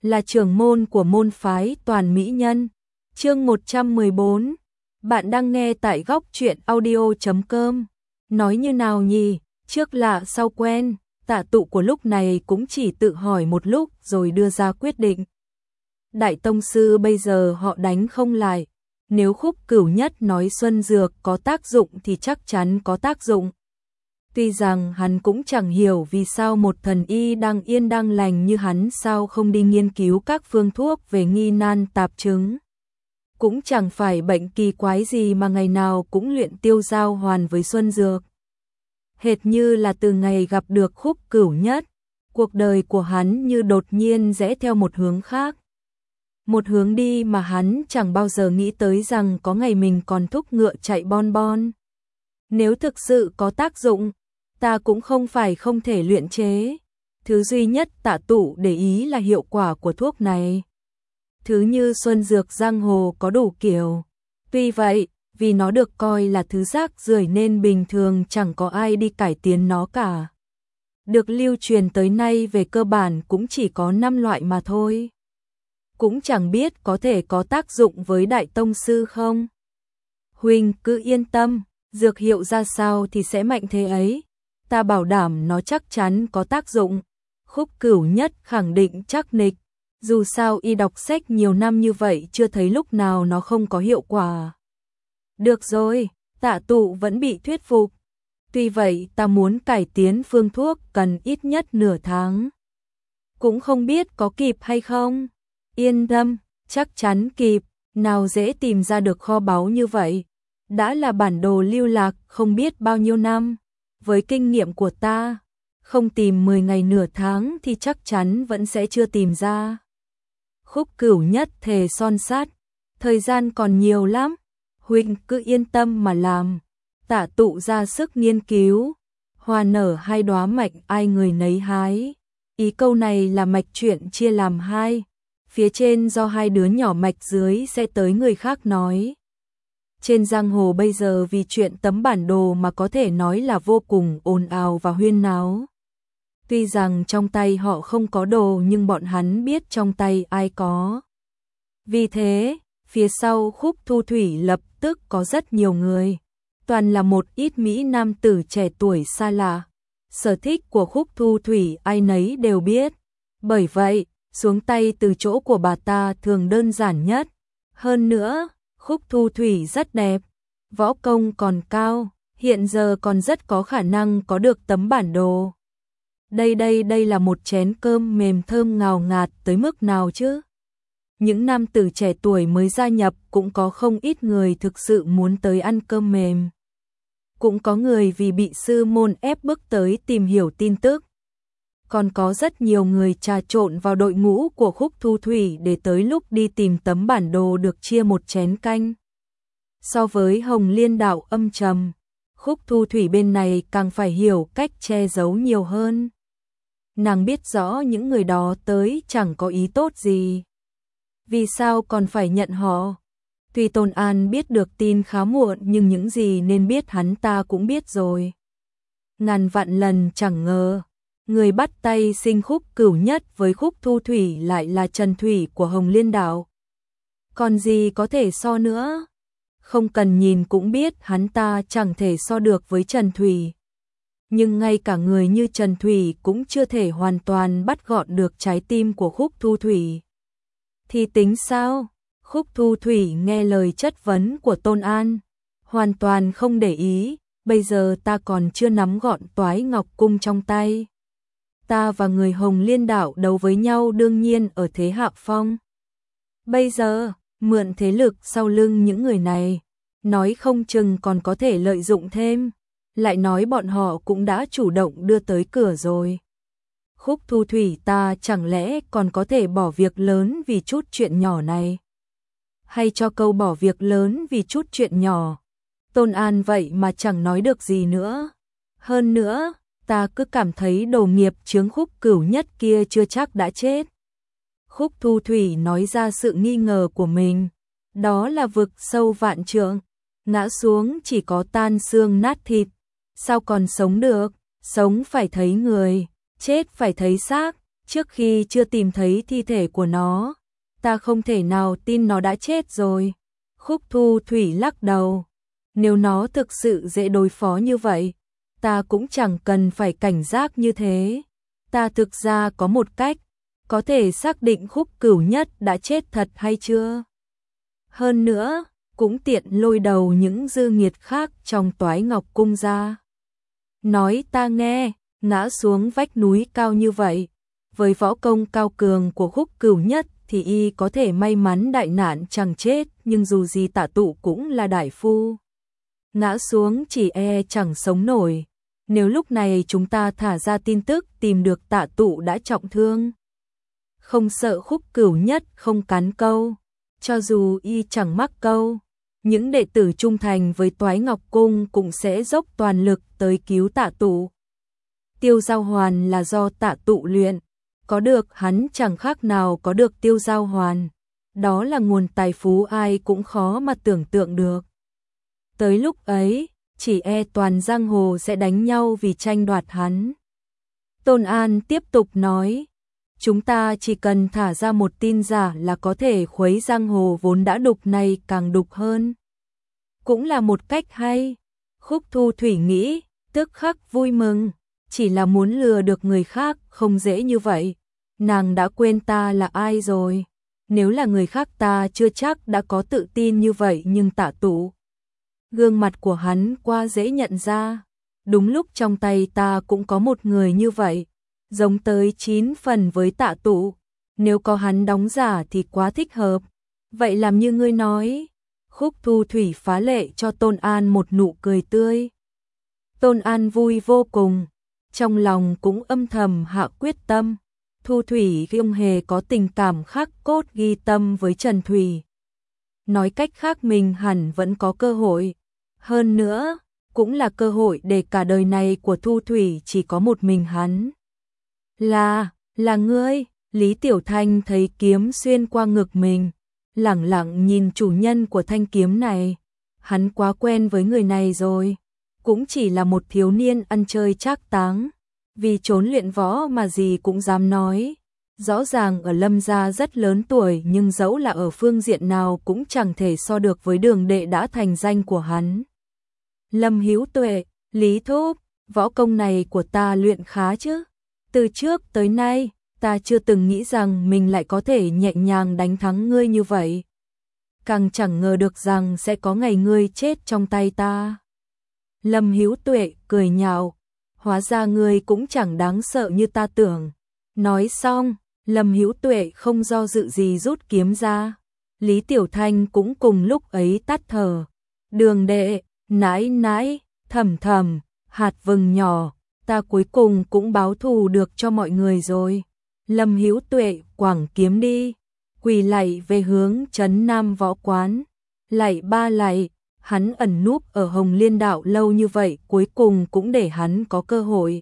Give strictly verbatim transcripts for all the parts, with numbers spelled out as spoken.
là trưởng môn của môn phái Toàn Mỹ Nhân. Chương một trăm mười bốn. Bạn đang nghe tại góc truyện audio chấm com. Nói như nào nhỉ, trước lạ sau quen, Tạ Tụ của lúc này cũng chỉ tự hỏi một lúc rồi đưa ra quyết định. Đại tông sư bây giờ họ đánh không lại, nếu Khúc Cửu Nhất nói xuân dược có tác dụng thì chắc chắn có tác dụng. Tuy rằng hắn cũng chẳng hiểu vì sao một thần y đang yên đang lành như hắn sao không đi nghiên cứu các phương thuốc về nghi nan tạp chứng. Cũng chẳng phải bệnh kỳ quái gì mà ngày nào cũng luyện tiêu giao hoàn với xuân dược. Hệt như là từ ngày gặp được Khúc Cửu Nhất, cuộc đời của hắn như đột nhiên rẽ theo một hướng khác. Một hướng đi mà hắn chẳng bao giờ nghĩ tới rằng có ngày mình còn thúc ngựa chạy bon bon. Nếu thực sự có tác dụng, ta cũng không phải không thể luyện chế. Thứ duy nhất Tạ Tụ để ý là hiệu quả của thuốc này. Thứ như xuân dược giang hồ có đủ kiểu. Tuy vậy, vì nó được coi là thứ rác rưởi nên bình thường chẳng có ai đi cải tiến nó cả. Được lưu truyền tới nay về cơ bản cũng chỉ có năm loại mà thôi. Cũng chẳng biết có thể có tác dụng với đại tông sư không. Huynh cứ yên tâm, dược hiệu ra sao thì sẽ mạnh thế ấy. Ta bảo đảm nó chắc chắn có tác dụng. Khúc Cửu Nhất khẳng định chắc nịch. Dù sao y đọc sách nhiều năm như vậy chưa thấy lúc nào nó không có hiệu quả. Được rồi, Tạ Tụ vẫn bị thuyết phục. Tuy vậy ta muốn cải tiến phương thuốc cần ít nhất nửa tháng. Cũng không biết có kịp hay không. Yên tâm, chắc chắn kịp, nào dễ tìm ra được kho báu như vậy. Đã là bản đồ lưu lạc không biết bao nhiêu năm. Với kinh nghiệm của ta, không tìm mười ngày nửa tháng thì chắc chắn vẫn sẽ chưa tìm ra. Khúc Cửu Nhất thề son sắt, thời gian còn nhiều lắm, huynh cứ yên tâm mà làm. Tạ Tụ ra sức nghiên cứu, hoa nở hai đóa mạch ai người nấy hái. Ý câu này là mạch chuyện chia làm hai, phía trên do hai đứa nhỏ mạch dưới sẽ tới người khác nói. Trên giang hồ bây giờ vì chuyện tấm bản đồ mà có thể nói là vô cùng ồn ào và huyên náo. Tuy rằng trong tay họ không có đồ nhưng bọn hắn biết trong tay ai có. Vì thế, phía sau Khúc Thu Thủy lập tức có rất nhiều người. Toàn là một ít Mỹ nam tử trẻ tuổi xa lạ. Sở thích của Khúc Thu Thủy ai nấy đều biết. Bởi vậy, xuống tay từ chỗ của bà ta thường đơn giản nhất. Hơn nữa, Khúc Thu Thủy rất đẹp, võ công còn cao, hiện giờ còn rất có khả năng có được tấm bản đồ. Đây đây đây là một chén cơm mềm thơm ngào ngạt tới mức nào chứ? Những nam tử trẻ tuổi mới gia nhập cũng có không ít người thực sự muốn tới ăn cơm mềm. Cũng có người vì bị sư môn ép bức tới tìm hiểu tin tức. Còn có rất nhiều người trà trộn vào đội ngũ của Khúc Thu Thủy để tới lúc đi tìm tấm bản đồ được chia một chén canh. So với Hồng Liên đạo âm trầm, Khúc Thu Thủy bên này càng phải hiểu cách che giấu nhiều hơn. Nàng biết rõ những người đó tới chẳng có ý tốt gì. Vì sao còn phải nhận họ? Tuy Tôn An biết được tin khá muộn nhưng những gì nên biết hắn ta cũng biết rồi. Ngàn vạn lần chẳng ngờ, người bắt tay sinh Khúc Cửu Nhất với Khúc Thu Thủy lại là Trần Thủy của Hồng Liên đạo. Còn gì có thể so nữa? Không cần nhìn cũng biết hắn ta chẳng thể so được với Trần Thủy. Nhưng ngay cả người như Trần Thủy cũng chưa thể hoàn toàn bắt gọn được trái tim của Khúc Thu Thủy. Thì tính sao? Khúc Thu Thủy nghe lời chất vấn của Tôn An, hoàn toàn không để ý, bây giờ ta còn chưa nắm gọn Toái Ngọc Cung trong tay. Ta và người Hồng Liên đạo đấu với nhau đương nhiên ở thế hạ phong. Bây giờ, mượn thế lực sau lưng những người này, nói không chừng còn có thể lợi dụng thêm. Lại nói bọn họ cũng đã chủ động đưa tới cửa rồi. Khúc Thu Thủy ta chẳng lẽ còn có thể bỏ việc lớn vì chút chuyện nhỏ này? Hay cho câu bỏ việc lớn vì chút chuyện nhỏ? Tôn An vậy mà chẳng nói được gì nữa. Hơn nữa, ta cứ cảm thấy đồ nghiệp chướng Khúc Cửu Nhất kia chưa chắc đã chết. Khúc Thu Thủy nói ra sự nghi ngờ của mình. Đó là vực sâu vạn trượng, ngã xuống chỉ có tan xương nát thịt. Sao còn sống được? Sống phải thấy người, chết phải thấy xác. Trước khi chưa tìm thấy thi thể của nó, ta không thể nào tin nó đã chết rồi. Khúc Thu Thủy lắc đầu. Nếu nó thực sự dễ đối phó như vậy, ta cũng chẳng cần phải cảnh giác như thế. Ta thực ra có một cách, có thể xác định Khúc Cửu Nhất đã chết thật hay chưa. Hơn nữa, cũng tiện lôi đầu những dư nghiệt khác trong Toái Ngọc Cung ra. Nói ta nghe, ngã xuống vách núi cao như vậy, với võ công cao cường của Khúc Cửu Nhất thì y có thể may mắn đại nạn chẳng chết, nhưng dù gì Tạ Tụ cũng là đại phu. Ngã xuống chỉ e chẳng sống nổi. Nếu lúc này chúng ta thả ra tin tức tìm được Tạ Tụ đã trọng thương, không sợ Khúc Cửu Nhất không cắn câu. Cho dù y chẳng mắc câu, những đệ tử trung thành với Toái Ngọc Cung cũng sẽ dốc toàn lực tới cứu Tạ Tụ. Tiêu Giao Hoàn là do Tạ Tụ luyện, có được hắn chẳng khác nào có được Tiêu Giao Hoàn. Đó là nguồn tài phú ai cũng khó mà tưởng tượng được. Tới lúc ấy, chỉ e toàn giang hồ sẽ đánh nhau vì tranh đoạt hắn. Tôn An tiếp tục nói, chúng ta chỉ cần thả ra một tin giả là có thể khuấy giang hồ vốn đã đục này càng đục hơn. Cũng là một cách hay. Khúc Thu Thủy nghĩ, tức khắc vui mừng, chỉ là muốn lừa được người khác không dễ như vậy. Nàng đã quên ta là ai rồi. Nếu là người khác ta chưa chắc đã có tự tin như vậy, nhưng Tạ Tụ, gương mặt của hắn quá dễ nhận ra. Đúng lúc trong tay ta cũng có một người như vậy, giống tới chín phần với Tạ Tụ. Nếu có hắn đóng giả thì quá thích hợp. Vậy làm như ngươi nói. Khúc Thu Thủy phá lệ cho Tôn An một nụ cười tươi. Tôn An vui vô cùng, trong lòng cũng âm thầm hạ quyết tâm. Thu Thủy không hề có tình cảm khắc cốt ghi tâm với Trần Thủy. Nói cách khác, mình hẳn vẫn có cơ hội. Hơn nữa, cũng là cơ hội để cả đời này của Thu Thủy chỉ có một mình hắn. Là, là ngươi. Lý Tiểu Thanh thấy kiếm xuyên qua ngực mình, lẳng lặng nhìn chủ nhân của thanh kiếm này. Hắn quá quen với người này rồi, cũng chỉ là một thiếu niên ăn chơi trác táng, vì trốn luyện võ mà gì cũng dám nói. Rõ ràng ở Lâm gia rất lớn tuổi, nhưng dẫu là ở phương diện nào cũng chẳng thể so được với Đường đệ đã thành danh của hắn. Lâm Hữu Tuệ, Lý Thúc, võ công này của ta luyện khá chứ? Từ trước tới nay, ta chưa từng nghĩ rằng mình lại có thể nhẹ nhàng đánh thắng ngươi như vậy. Càng chẳng ngờ được rằng sẽ có ngày ngươi chết trong tay ta. Lâm Hữu Tuệ cười nhạo, hóa ra ngươi cũng chẳng đáng sợ như ta tưởng. Nói xong, Lâm Hữu Tuệ không do dự gì rút kiếm ra. Lý Tiểu Thanh cũng cùng lúc ấy tắt thở. Đường đệ, nãi nãi, thầm thầm, hạt vừng nhỏ, ta cuối cùng cũng báo thù được cho mọi người rồi. Lâm Hữu Tuệ quẳng kiếm đi, quỳ lạy về hướng Trấn Nam Võ Quán. Lạy ba lạy, hắn ẩn núp ở Hồng Liên Đạo lâu như vậy, cuối cùng cũng để hắn có cơ hội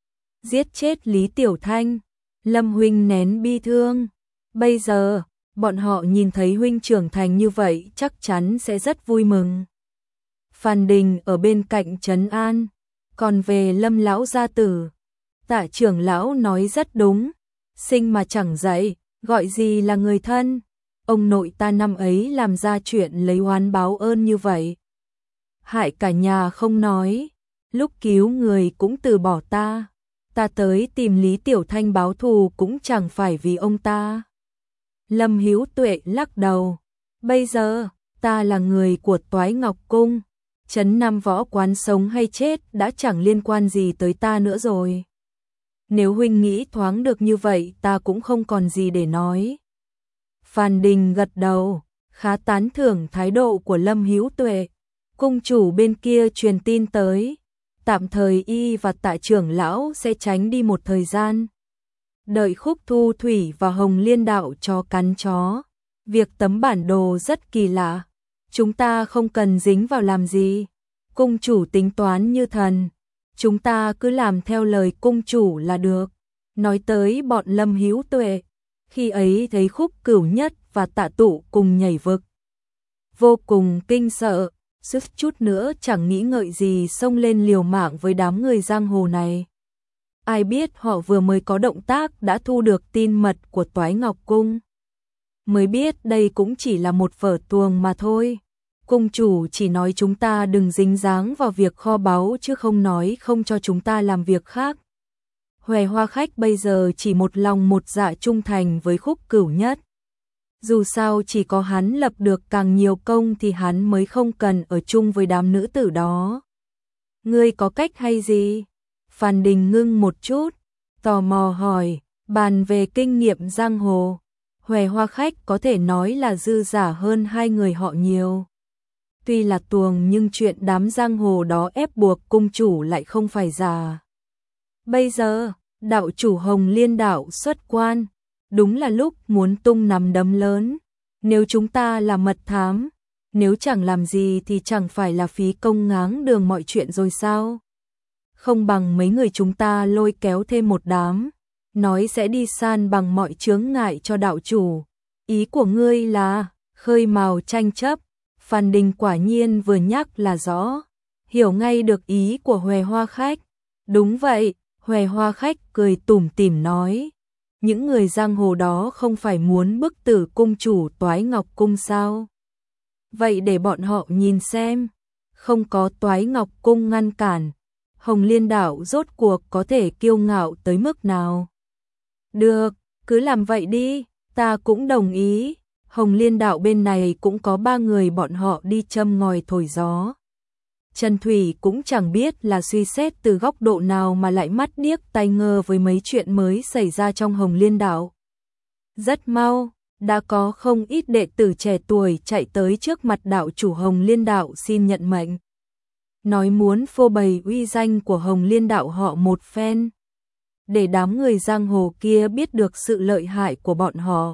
giết chết Lý Tiểu Thanh. Lâm huynh nén bi thương. Bây giờ, bọn họ nhìn thấy huynh trưởng thành như vậy chắc chắn sẽ rất vui mừng. Phan Đình ở bên cạnh trấn an. Còn về Lâm lão gia tử, Tạ trưởng lão nói rất đúng. Sinh mà chẳng dạy, gọi gì là người thân. Ông nội ta năm ấy làm ra chuyện lấy oán báo ơn như vậy, hại cả nhà không nói, lúc cứu người cũng từ bỏ ta. Ta tới tìm Lý Tiểu Thanh báo thù cũng chẳng phải vì ông ta. Lâm Hữu Tuệ lắc đầu. Bây giờ, ta là người của Toái Ngọc Cung. Trấn Nam Võ Quán sống hay chết đã chẳng liên quan gì tới ta nữa rồi. Nếu huynh nghĩ thoáng được như vậy, ta cũng không còn gì để nói. Phan Đình gật đầu, khá tán thưởng thái độ của Lâm Hữu Tuệ. Cung chủ bên kia truyền tin tới, tạm thời y và Tạ trưởng lão sẽ tránh đi một thời gian. Đợi Khúc Thu Thủy và Hồng Liên Đạo cho cắn chó. Việc tấm bản đồ rất kỳ lạ, chúng ta không cần dính vào làm gì. Cung chủ tính toán như thần, chúng ta cứ làm theo lời cung chủ là được. Nói tới bọn Lâm Hữu Tuệ, khi ấy thấy Khúc Cửu Nhất và Tạ Tụ cùng nhảy vực, vô cùng kinh sợ, suýt chút nữa chẳng nghĩ ngợi gì xông lên liều mạng với đám người giang hồ này. ai biết họ vừa mới có động tác đã thu được tin mật của Toái Ngọc Cung. Mới biết đây cũng chỉ là một vở tuồng mà thôi. Cung chủ chỉ nói chúng ta đừng dính dáng vào việc kho báu chứ không nói không cho chúng ta làm việc khác. Hòe Hoa Khách bây giờ chỉ một lòng một dạ trung thành với Khúc Cửu Nhất. Dù sao chỉ có hắn lập được càng nhiều công thì hắn mới không cần ở chung với đám nữ tử đó. Ngươi có cách hay gì? Phan Đình ngưng một chút, tò mò hỏi, bàn về kinh nghiệm giang hồ. Hòe Hoa Khách có thể nói là dư giả hơn hai người họ nhiều. Tuy là tuồng nhưng chuyện đám giang hồ đó ép buộc cung chủ lại không phải giả. Bây giờ, đạo chủ Hồng Liên đạo xuất quan, đúng là lúc muốn tung nắm đấm lớn. Nếu chúng ta là mật thám, nếu chẳng làm gì thì chẳng phải là phí công ngáng đường mọi chuyện rồi sao? Không bằng mấy người chúng ta lôi kéo thêm một đám, nói sẽ đi san bằng mọi chướng ngại cho đạo chủ. Ý của ngươi là khơi mào tranh chấp. Phan Đình quả nhiên vừa nhắc là rõ, hiểu ngay được ý của Hòe Hoa Khách. Đúng vậy, Hòe Hoa Khách cười tủm tỉm nói, những người giang hồ đó không phải muốn bức tử cung chủ Toái Ngọc Cung sao? Vậy để bọn họ nhìn xem, không có Toái Ngọc Cung ngăn cản, Hồng Liên đạo rốt cuộc có thể kiêu ngạo tới mức nào? Được, cứ làm vậy đi, ta cũng đồng ý. Hồng Liên đạo bên này cũng có ba người bọn họ đi châm ngòi thổi gió. Trần Thủy cũng chẳng biết là suy xét từ góc độ nào mà lại mắt điếc tai ngơ với mấy chuyện mới xảy ra trong Hồng Liên đạo. Rất mau, đã có không ít đệ tử trẻ tuổi chạy tới trước mặt đạo chủ Hồng Liên đạo xin nhận mệnh. Nói muốn phô bày uy danh của Hồng Liên đạo họ một phen, để đám người giang hồ kia biết được sự lợi hại của bọn họ.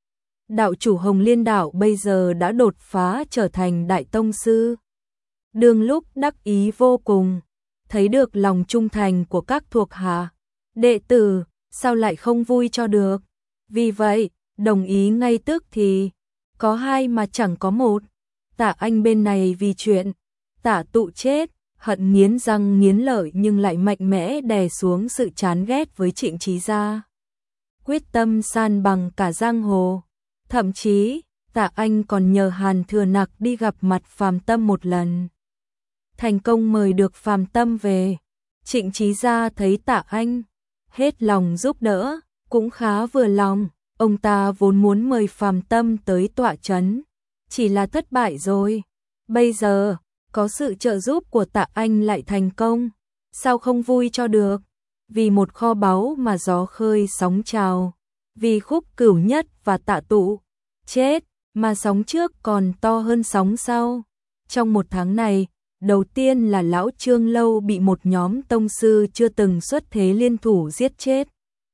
Đạo chủ Hồng Liên đạo bây giờ đã đột phá trở thành đại tông sư. Đương lúc đắc ý vô cùng, thấy được lòng trung thành của các thuộc hạ, đệ tử, sao lại không vui cho được. Vì vậy, đồng ý ngay tức thì, có hai mà chẳng có một. Tạ Anh bên này vì chuyện Tạ Tụ chết, hận nghiến răng nghiến lợi nhưng lại mạnh mẽ đè xuống sự chán ghét với Trịnh Chí Gia. Quyết tâm san bằng cả giang hồ. Thậm chí, Tạ Anh còn nhờ Hàn Thừa Nặc đi gặp mặt Phàm Tâm một lần. Thành công mời được Phàm Tâm về. Trịnh Chí Gia thấy Tạ Anh hết lòng giúp đỡ, cũng khá vừa lòng. Ông ta vốn muốn mời Phàm Tâm tới tọa trấn, chỉ là thất bại rồi. Bây giờ, có sự trợ giúp của Tạ Anh lại thành công, sao không vui cho được? Vì một kho báu mà gió khơi sóng trào. Vì Khúc Cửu Nhất và Tạ Tụ chết, mà sóng trước còn to hơn sóng sau. Trong một tháng này, đầu tiên là lão Trương Lâu bị một nhóm tông sư chưa từng xuất thế liên thủ giết chết.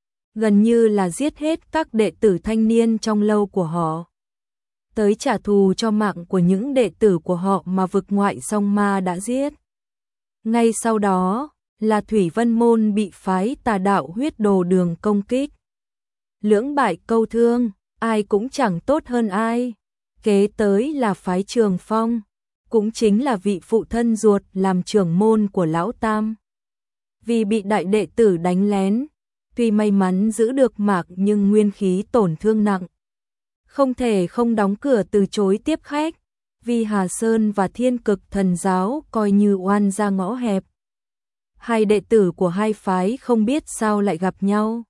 Gần như là giết hết các đệ tử thanh niên trong lâu của họ. Tới trả thù cho mạng của những đệ tử của họ mà vực ngoại song ma đã giết. Ngay sau đó, là Thủy Vân Môn bị phái Tà Đạo Huyết Đồ Đường công kích. Lưỡng bại câu thương, ai cũng chẳng tốt hơn ai. Kế tới là phái Trường Phong, cũng chính là vị phụ thân ruột làm trưởng môn của Lão Tam. Vì bị đại đệ tử đánh lén, tuy may mắn giữ được mạc nhưng nguyên khí tổn thương nặng. Không thể không đóng cửa từ chối tiếp khách, vì Hà Sơn và Thiên Cực Thần Giáo coi như oan ra ngõ hẹp. Hai đệ tử của hai phái không biết sao lại gặp nhau.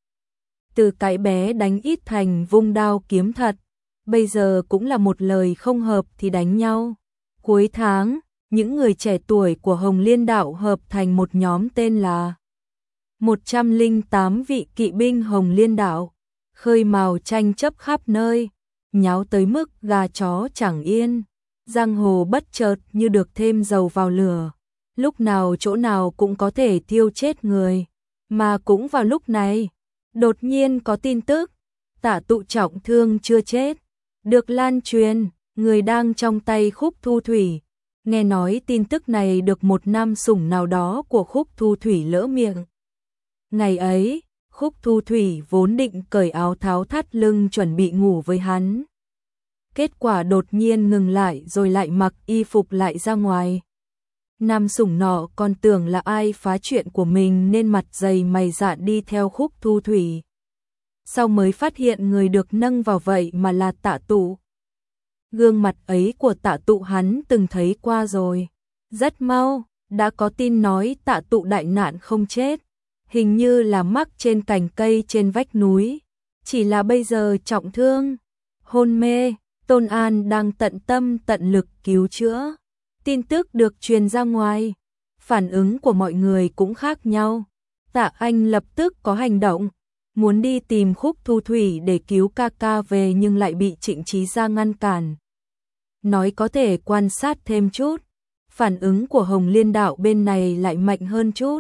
Từ cái bé đánh ít thành vung đao kiếm thật, bây giờ cũng là một lời không hợp thì đánh nhau. Cuối tháng, những người trẻ tuổi của Hồng Liên đạo hợp thành một nhóm tên là một trăm lẻ tám vị kỵ binh Hồng Liên đạo, khơi mào tranh chấp khắp nơi, nháo tới mức gà chó chẳng yên. Giang hồ bất chợt như được thêm dầu vào lửa, lúc nào chỗ nào cũng có thể thiêu chết người. Mà cũng vào lúc này, đột nhiên có tin tức, Tạ Tụ trọng thương chưa chết, được lan truyền, người đang trong tay Khúc Thu Thủy. Nghe nói tin tức này được một nam sủng nào đó của Khúc Thu Thủy lỡ miệng. Ngày ấy, Khúc Thu Thủy vốn định cởi áo tháo thắt lưng chuẩn bị ngủ với hắn. Kết quả đột nhiên ngừng lại rồi lại mặc y phục lại ra ngoài. Nam sủng nọ còn tưởng là ai phá chuyện của mình nên mặt dày mày dạn đi theo Khúc Thu Thủy. Sau mới phát hiện người được nâng vào vậy mà là Tạ Tụ. Gương mặt ấy của Tạ Tụ hắn từng thấy qua rồi. Rất mau, đã có tin nói Tạ Tụ đại nạn không chết. Hình như là mắc trên cành cây trên vách núi. Chỉ là bây giờ trọng thương, hôn mê, Tôn An đang tận tâm tận lực cứu chữa. Tin tức được truyền ra ngoài, phản ứng của mọi người cũng khác nhau. Tạ Anh lập tức có hành động, muốn đi tìm Khúc Thu Thủy để cứu ca ca về nhưng lại bị Trịnh Chí Gia ngăn cản. Nói có thể quan sát thêm chút, phản ứng của Hồng Liên đạo bên này lại mạnh hơn chút.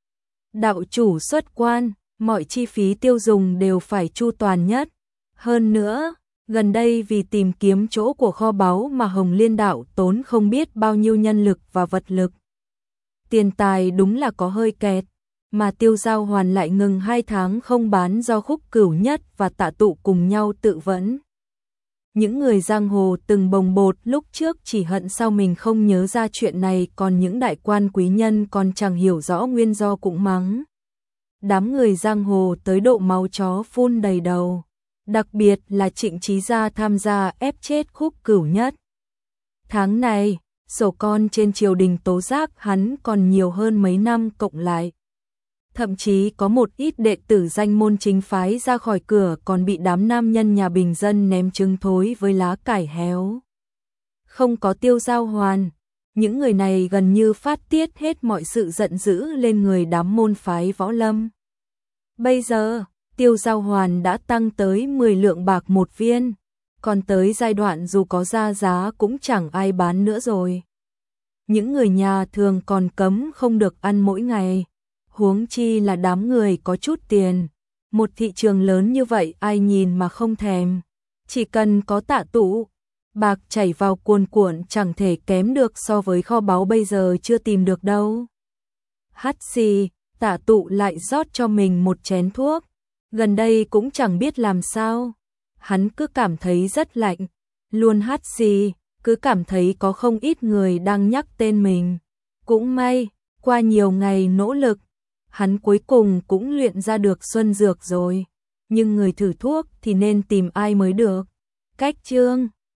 Đạo chủ xuất quan, mọi chi phí tiêu dùng đều phải chu toàn nhất. Hơn nữa, gần đây vì tìm kiếm chỗ của kho báu mà Hồng Liên đạo tốn không biết bao nhiêu nhân lực và vật lực. Tiền tài đúng là có hơi kẹt, mà Tiêu Giao Hoàn lại ngừng hai tháng không bán do Khúc Cửu Nhất và Tạ Tụ cùng nhau tự vẫn. Những người giang hồ từng bồng bột lúc trước chỉ hận sao mình không nhớ ra chuyện này, còn những đại quan quý nhân còn chẳng hiểu rõ nguyên do cũng mắng. Đám người giang hồ tới độ máu chó phun đầy đầu, đặc biệt là Trịnh Chí Gia tham gia ép chết Khúc Cửu Nhất. Tháng này, sổ con trên triều đình tố giác hắn còn nhiều hơn mấy năm cộng lại. Thậm chí có một ít đệ tử danh môn chính phái ra khỏi cửa còn bị đám nam nhân nhà bình dân ném trứng thối với lá cải héo. Không có Tiêu Giao Hoàn, những người này gần như phát tiết hết mọi sự giận dữ lên người đám môn phái võ lâm. Bây giờ, Tiêu Giao Hoàn đã tăng tới mười lượng bạc một viên, còn tới giai đoạn dù có ra giá cũng chẳng ai bán nữa rồi. Những người nhà thường còn cấm không được ăn mỗi ngày, huống chi là đám người có chút tiền. Một thị trường lớn như vậy ai nhìn mà không thèm. Chỉ cần có Tạ Tụ, bạc chảy vào cuồn cuộn chẳng thể kém được so với kho báu bây giờ chưa tìm được đâu. Hắt xì, Tạ Tụ lại rót cho mình một chén thuốc. Gần đây cũng chẳng biết làm sao, hắn cứ cảm thấy rất lạnh, luôn hắt xì, cứ cảm thấy có không ít người đang nhắc tên mình. Cũng may, qua nhiều ngày nỗ lực, hắn cuối cùng cũng luyện ra được xuân dược rồi. Nhưng người thử thuốc thì nên tìm ai mới được. Cách chương